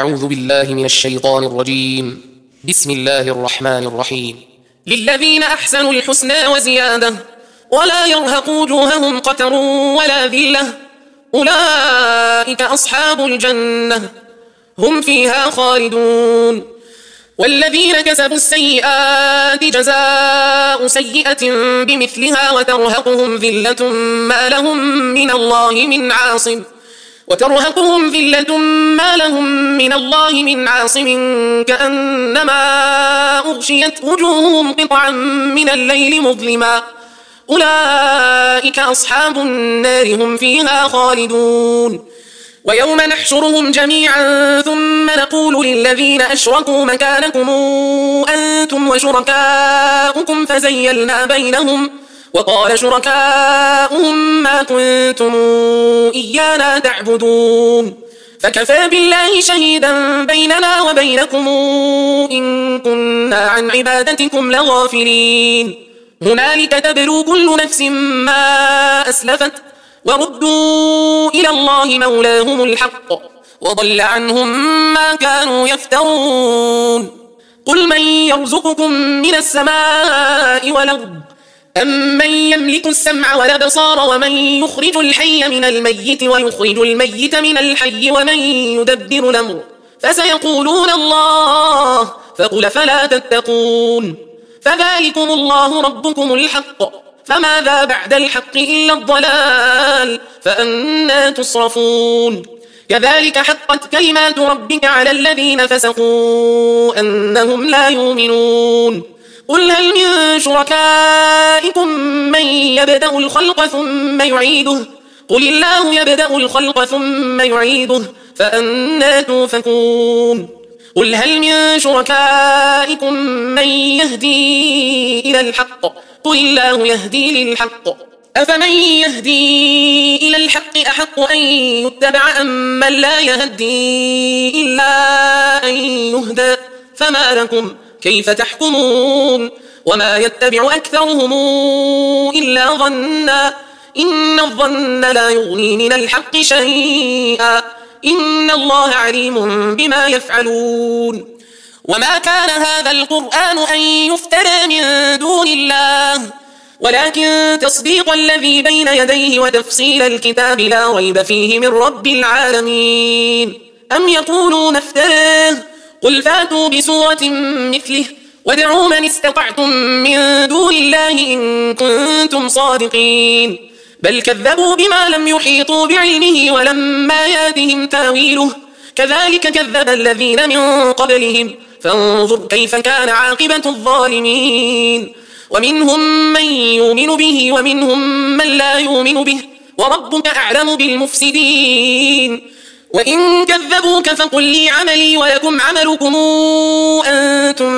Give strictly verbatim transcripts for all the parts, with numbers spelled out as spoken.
أعوذ بالله من الشيطان الرجيم. بسم الله الرحمن الرحيم. للذين أحسنوا الحسنى وزيادة ولا يرهق وجوههم قتر ولا ذلة أولئك أصحاب الجنة هم فيها خالدون. والذين كسبوا السيئات جزاء سيئة بمثلها وترهقهم ذلة ما لهم من الله من عاصم وترهقهم ذلة ما لهم من الله من عاصم كأنما أغشيت وجوههم قطعا من الليل مظلما أولئك أصحاب النار هم فيها خالدون. ويوم نحشرهم جميعا ثم نقول للذين أشركوا مكانكم أنتم وشركاؤكم فزيلنا بينهم وقال شركاؤهم ما كنتم إيانا تعبدون فكفى بالله شهيدا بيننا وبينكم إن كنا عن عبادتكم لغافلين. هنالك تبلو كل نفس ما أسلفت وردوا إلى الله مولاهم الحق وضل عنهم ما كانوا يفترون. قل من يرزقكم من السماء والأرض أمن يملك السمع والأبصار ومن يخرج الحي من الميت ويخرج الميت من الحي ومن يدبر الأمر فسيقولون الله فقل فلا تتقون. فذلكم الله ربكم الحق فماذا بعد الحق إلا الضلال فأنى تصرفون. كذلك حقت كلمات ربك على الذين فسقوا أنهم لا يؤمنون. قل هل من شركائكم من يبدأ الخلق ثم يعيده قل الله يبدأ الخلق ثم يعيده فأنى توفكون. قل هل من شركائكم من يهدي إلى الحق قل الله يهدي للحق أفمن يهدي إلى الحق أحق أن يتبع أم من لا يهدي إلا أن يهدى فما لكم كيف تحكمون. وما يتبع أكثرهم إلا ظنا إن الظن لا يغني من الحق شيئا إن الله عليم بما يفعلون. وما كان هذا القرآن أن يفترى من دون الله ولكن تصديق الذي بين يديه وتفصيل الكتاب لا ريب فيه من رب العالمين. أم يقولون افتراه قل فاتوا بسورة مثله وادعوا من استطعتم من دون الله إن كنتم صادقين. بل كذبوا بما لم يحيطوا بعلمه ولما ياتهم تاويله كذلك كذب الذين من قبلهم فانظر كيف كان عاقبة الظالمين. ومنهم من يؤمن به ومنهم من لا يؤمن به وربك أعلم بالمفسدين. وإن كذبوك فقل لي عملي ولكم عملكم أنتم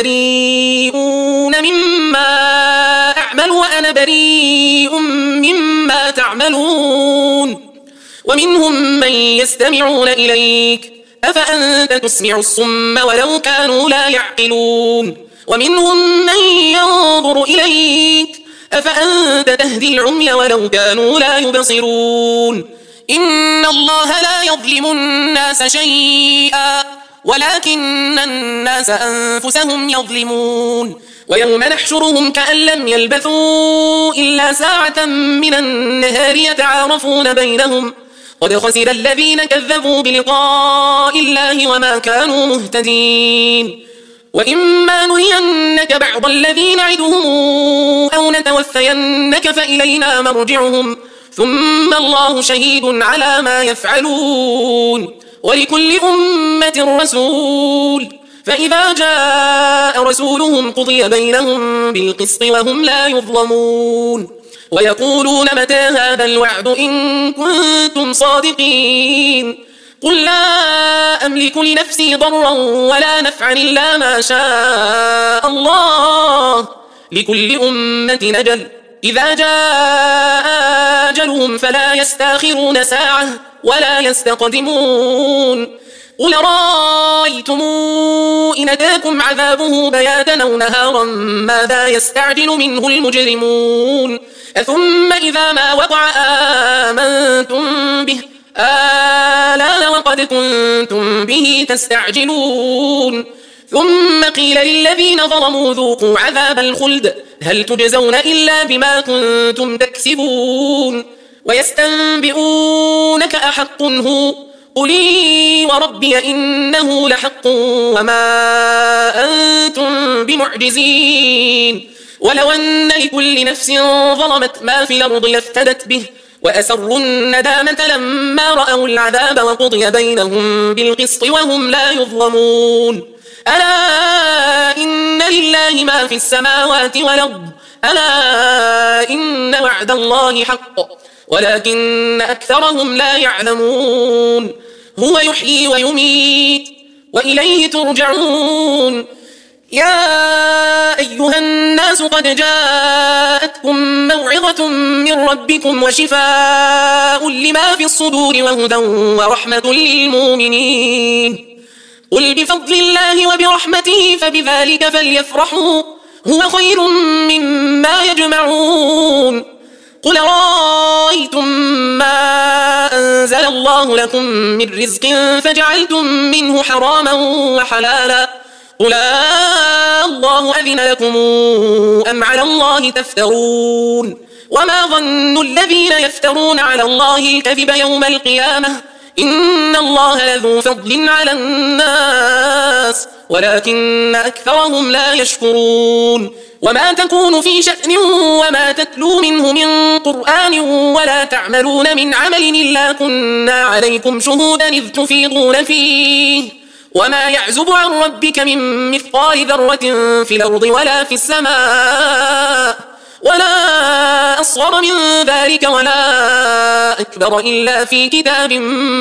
بريئون مما أعمل وأنا بريء مما تعملون. ومنهم من يستمعون إليك أفأنت تسمع الصم ولو كانوا لا يعقلون. ومنهم من ينظر إليك أفأنت تهدي العمي ولو كانوا لا يبصرون. إن الله لا يظلم الناس شيئا ولكن الناس أنفسهم يظلمون. ويوم نحشرهم كأن لم يلبثوا إلا ساعة من النهار يتعارفون بينهم قد خسر الذين كذبوا بلقاء الله وما كانوا مهتدين. وإما نرينك بعض الذي نعدهم أو نتوفينك فإلينا مرجعهم ثم الله شهيد على ما يفعلون. ولكل أمة رسول فإذا جاء رسولهم قضي بينهم بالقسط وهم لا يظلمون. ويقولون متى هذا الوعد إن كنتم صادقين قل لا أملك لنفسي ضرا ولا نفعا إلا ما شاء الله لكل أمة أجل إذا جاء أجلهم فلا يستأخرون ساعة ولا يستقدمون. قل رأيتم إن أتاكم عذابه بياتا أو نهارا ماذا يستعجل منه المجرمون. أثم إذا ما وقع آمنتم به آلان وقد كنتم به تستعجلون ثم قيل للذين ظلموا ذوقوا عذاب الخلد هل تجزون إلا بما كنتم تكسبون ويستنبئونك أحق هو قل وربي إنه لحق وما أنتم بمعجزين ولو أن لكل نفس ظلمت ما في الأرض لافتدت به وأسروا الندامة لما رأوا العذاب وقضي بينهم بالقسط وهم لا يظلمون ألا إن لله ما في السماوات والأرض ألا إن وعد الله حق ولكن أكثرهم لا يعلمون هو يحيي ويميت وإليه ترجعون يا أيها الناس قد جاءتكم موعظة من ربكم وشفاء لما في الصدور وهدى ورحمة للمؤمنين قل بفضل الله وبرحمته فبذلك فليفرحوا هو خير مما يجمعون قل رأيتم ما أنزل الله لكم من رزق فجعلتم منه حراما وحلالا قل الله أذن لكم أم على الله تفترون وما ظن الذين يفترون على الله الكذب يوم القيامة إن الله لذو فضل على الناس ولكن أكثرهم لا يشكرون وما تكون في شأن وما تتلو منه من قرآن ولا تعملون من عمل إلا كنا عليكم شهودا إذ تفيضون فيه وما يعزب عن ربك من مثقال ذرة في الأرض ولا في السماء ولا أصغر من ذلك ولا أكبر إلا في كتاب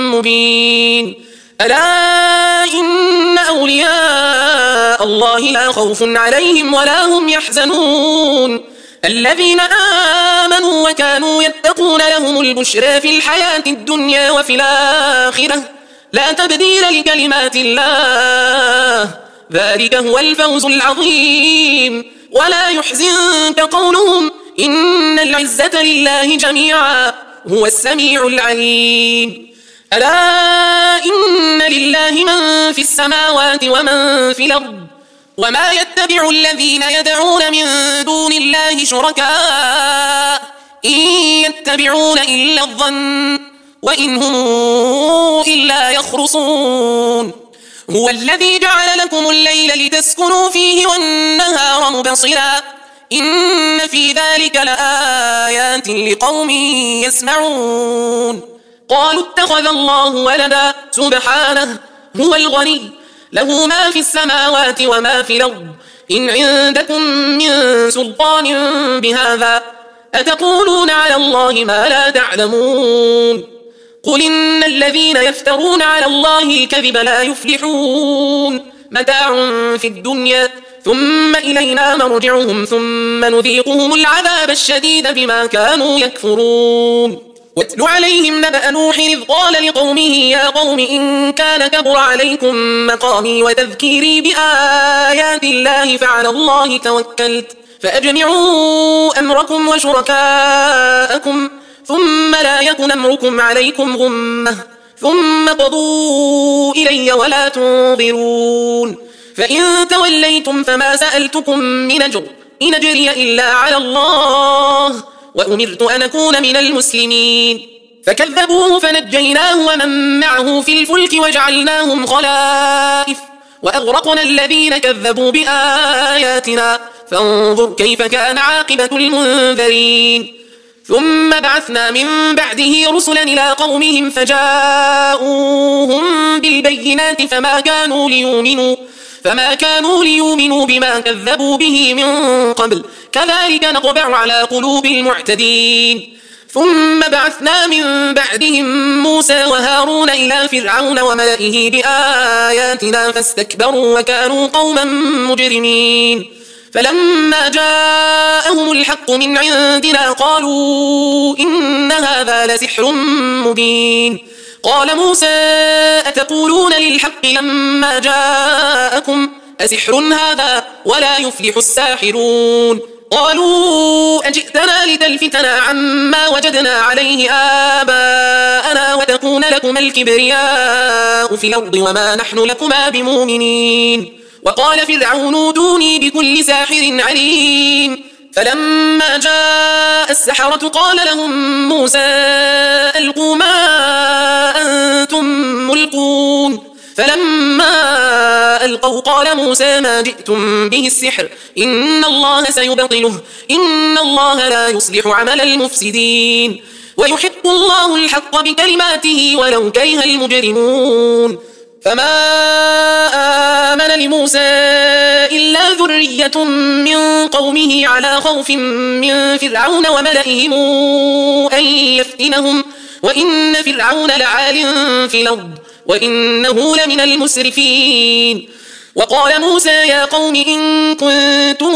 مبين ألا إن أولياء الله لا خوف عليهم ولا هم يحزنون الذين آمنوا وكانوا يتقون لهم البشرى في الحياة الدنيا وفي الآخرة لا تبديل لكلمات الله ذلك هو الفوز العظيم ولا يحزنك قولهم إن العزة لله جميعا هو السميع العليم ألا إن لله من في السماوات ومن في الأرض وما يتبع الذين يدعون من دون الله شركاء إن يتبعون إلا الظن وإن هم إلا يخرصون هو الذي جعل لكم الليل لتسكنوا فيه والنهار مبصرا إن في ذلك لآيات لقوم يسمعون قالوا اتخذ الله ولدا سبحانه هو الغني له ما في السماوات وما في الأرض إن عندكم من سلطان بهذا أتقولون على الله ما لا تعلمون قل إن الذين يفترون على الله الكذب لا يفلحون متاع في الدنيا ثم إلينا مرجعهم ثم نذيقهم العذاب الشديد بما كانوا يكفرون واتل عليهم نبأ نوح إذ قال لقومه يا قوم إن كان كبر عليكم مقامي وتذكيري بآيات الله فعلى الله توكلت فأجمعوا أمركم وشركاءكم ثم لا يكن أمركم عليكم غمة ثم قضوا إلي ولا تنظرون فإن توليتم فما سألتكم من أجر إن أجري إلا على الله وأمرت أن أكون من المسلمين فكذبوه فنجيناه ومن معه في الفلك وجعلناهم خلائف وأغرقنا الذين كذبوا بآياتنا فانظر كيف كان عاقبة المنذرين ثم بعثنا من بعده رسلا إلى قومهم فجاءوهم بالبينات فما كانوا ليؤمنوا فما كانوا ليؤمنوا بما كذبوا به من قبل كذلك نطبع على قلوب المعتدين ثم بعثنا من بعدهم موسى وهارون إلى فرعون وملئه بآياتنا فاستكبروا وكانوا قوما مجرمين فلما جاءهم الحق من عندنا قالوا إن هذا لسحر مبين قال موسى أتقولون للحق لما جاءكم أسحر هذا ولا يفلح الساحرون قالوا أجئتنا لتلفتنا عما وجدنا عليه آباءنا وتكون لكما الكبرياء في الأرض وما نحن لكما بمؤمنين. وقال فرعون اوتوني بكل ساحر عليم. فلما جاء السحرة قال لهم موسى ألقوا ما أنتم ملقون. فلما ألقوا قال موسى ما جئتم به السحر إن الله سيبطله إن الله لا يصلح عمل المفسدين ويحق الله الحق بكلماته ولو كره المجرمون. فما آمن لموسى إلا ذرية من قومه على خوف من فرعون وملئهم أن يفتنهم وإن فرعون لعال في الأرض وإنه لمن المسرفين. وقال موسى يا قوم إن كنتم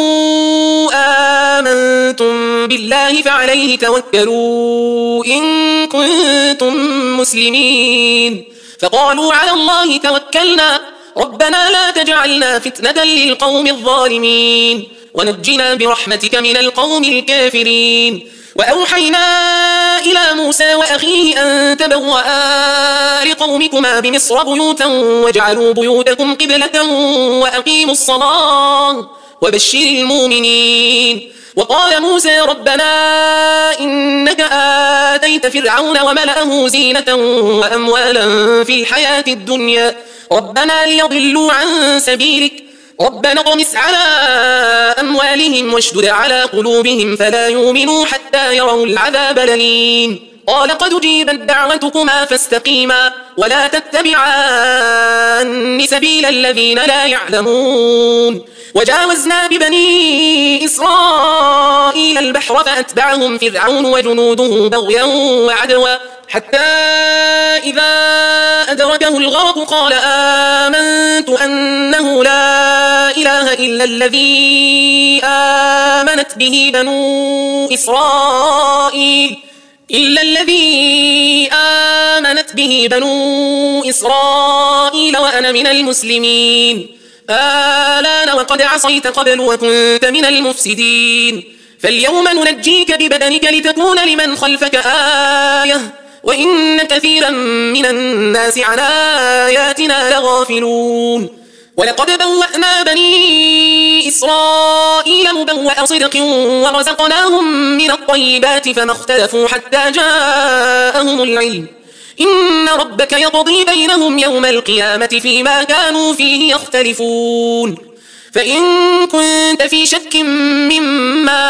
آمنتم بالله فعليه توكلوا إن كنتم مسلمين. فقالوا على الله توكلنا ربنا لا تجعلنا فتنة للقوم الظالمين ونجنا برحمتك من القوم الكافرين. وأوحينا إلى موسى وأخيه أن تبوأ لقومكما بمصر بيوتا واجعلوا بيوتكم قبلة وأقيموا الصلاة وبشر المؤمنين. وقال موسى ربنا إنك آتيت فرعون وملأه زينة وأموالا في الحياة الدنيا ربنا ليضلوا عن سبيلك ربنا اطمس على أموالهم واشدد على قلوبهم فلا يؤمنوا حتى يروا العذاب الأليم. قال قد أجيبت دعوتكما فاستقيما ولا تتبعان سبيل الذين لا يعلمون. وجاوزنا ببني إسرائيل البحر فأتبعهم فرعون وجنوده بغيا وعدوا حتى إذا أدركه الغرق قال آمنت أنه لا إله إلا الذي آمنت به بنو إسرائيل إلا الذي آمنت به بنو إسرائيل وأنا من المسلمين. آلان وقد عصيت قبل وكنت من المفسدين فاليوم ننجيك ببدنك لتكون لمن خلفك آية وإن كثيرا من الناس عن آياتنا لغافلون. ولقد بوأنا بني إسرائيل مبوأ صدق ورزقناهم من الطيبات فما اختلفوا حتى جاءهم العلم إن ربك يقضي بينهم يوم القيامة فيما كانوا فيه يختلفون. فإن كنت في شك مما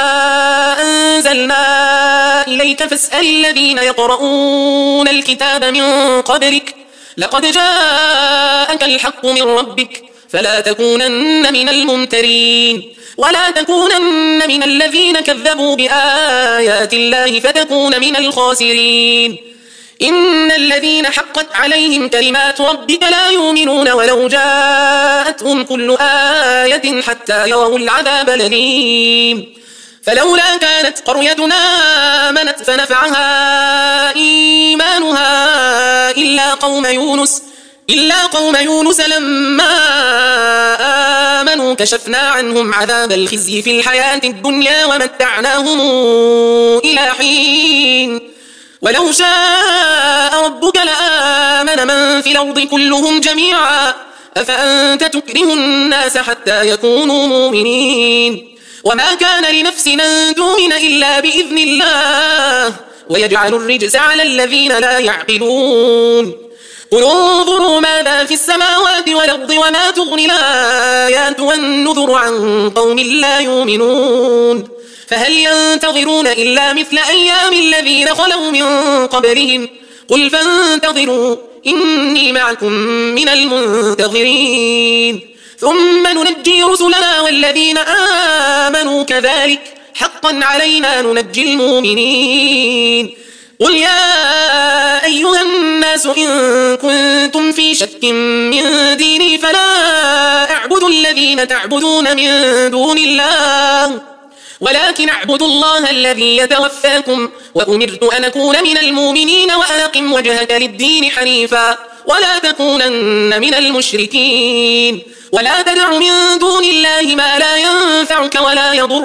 أنزلنا إليك فاسأل الذين يقرؤون الكتاب من قبلك لقد جاءك الحق من ربك فلا تكونن من الممترين ولا تكونن من الذين كذبوا بآيات الله فتكون من الخاسرين. إن الذين حقت عليهم كلمات ربك لا يؤمنون ولو جاءتهم كل آية حتى يروا العذاب الأليم. فلولا كانت قريتنا آمنت فنفعها إيمانها إلا قوم يونس إلا قوم يونس لما آمنوا كشفنا عنهم عذاب الخزي في الحياة الدنيا ومتعناهم إلى حين ولو شاء ربك لآمن من في الأرض كلهم جميعا أفأنت تكره الناس حتى يكونوا مؤمنين وما كان لنفس أن تؤمن إلا بإذن الله ويجعل الرجس على الذين لا يعقلون. قل انظروا ماذا في السماوات والأرض وما تغني الآيات والنذر عن قوم لا يؤمنون. فهل ينتظرون إلا مثل أيام الذين خلوا من قبلهم قل فانتظروا إني معكم من المنتظرين ثم ننجي رسلنا والذين آمنوا كذلك حقا علينا ننجي المؤمنين. قل يا أيها الناس إن كنتم في شك من ديني فلا أعبد الذين تعبدون من دون الله ولكن أعبد الله الذي يتوفاكم وأمرت أن أكون من المؤمنين وأن أقم وجهك للدين حنيفا ولا تكونن من المشركين ولا تدع من دون الله ما لا ينفعك ولا يضرك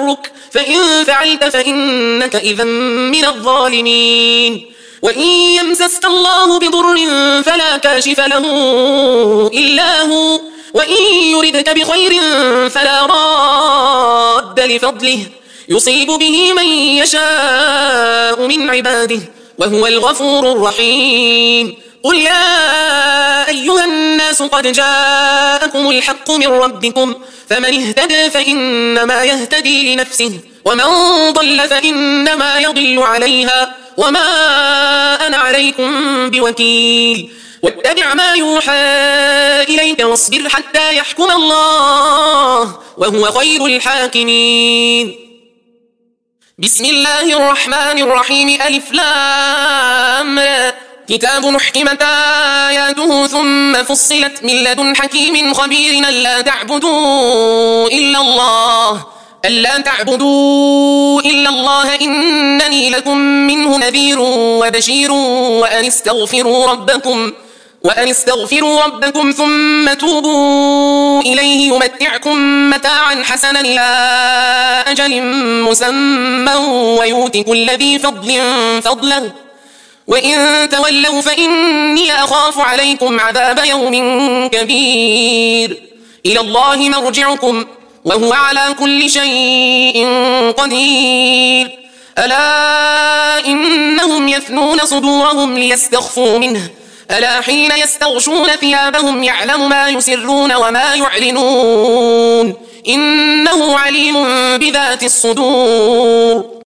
فإن فعلت فإنك إذا من الظالمين. وإن يمسسك الله بضر فلا كاشف له إلا هو، وإن يردك بخير فلا راد لفضله، يصيب به من يشاء من عباده وهو الغفور الرحيم. قل يا أيها الناس قد جاءكم الحق من ربكم، فمن اهتدى فإنما يهتدي لنفسه، ومن ضل فإنما يضل عليها، وما أنا عليكم بوكيل. واتبع ما يوحى إليك واصبر حتى يحكم الله وهو خير الحاكمين. بسم الله الرحمن الرحيم. ألف لام را. كتاب أحكمت آياته ثم فصلت من لدن حكيم خبير ألا تعبدوا إلا الله ألا تعبدوا إلا الله إنني لكم منه نذير وبشير وأن استغفروا ربكم وأن استغفروا ربكم ثم توبوا إليه يمتعكم متاعا حسنا إلى أجل مسمى ويؤت كل ذي فضل فضله، وإن تولوا فإني أخاف عليكم عذاب يوم كبير. إلى الله مرجعكم وهو على كل شيء قدير. ألا إنهم يثنون صدورهم ليستخفوا منه، ألا حين يستغشون ثيابهم يعلم ما يسرون وما يعلنون، إنه عليم بذات الصدور.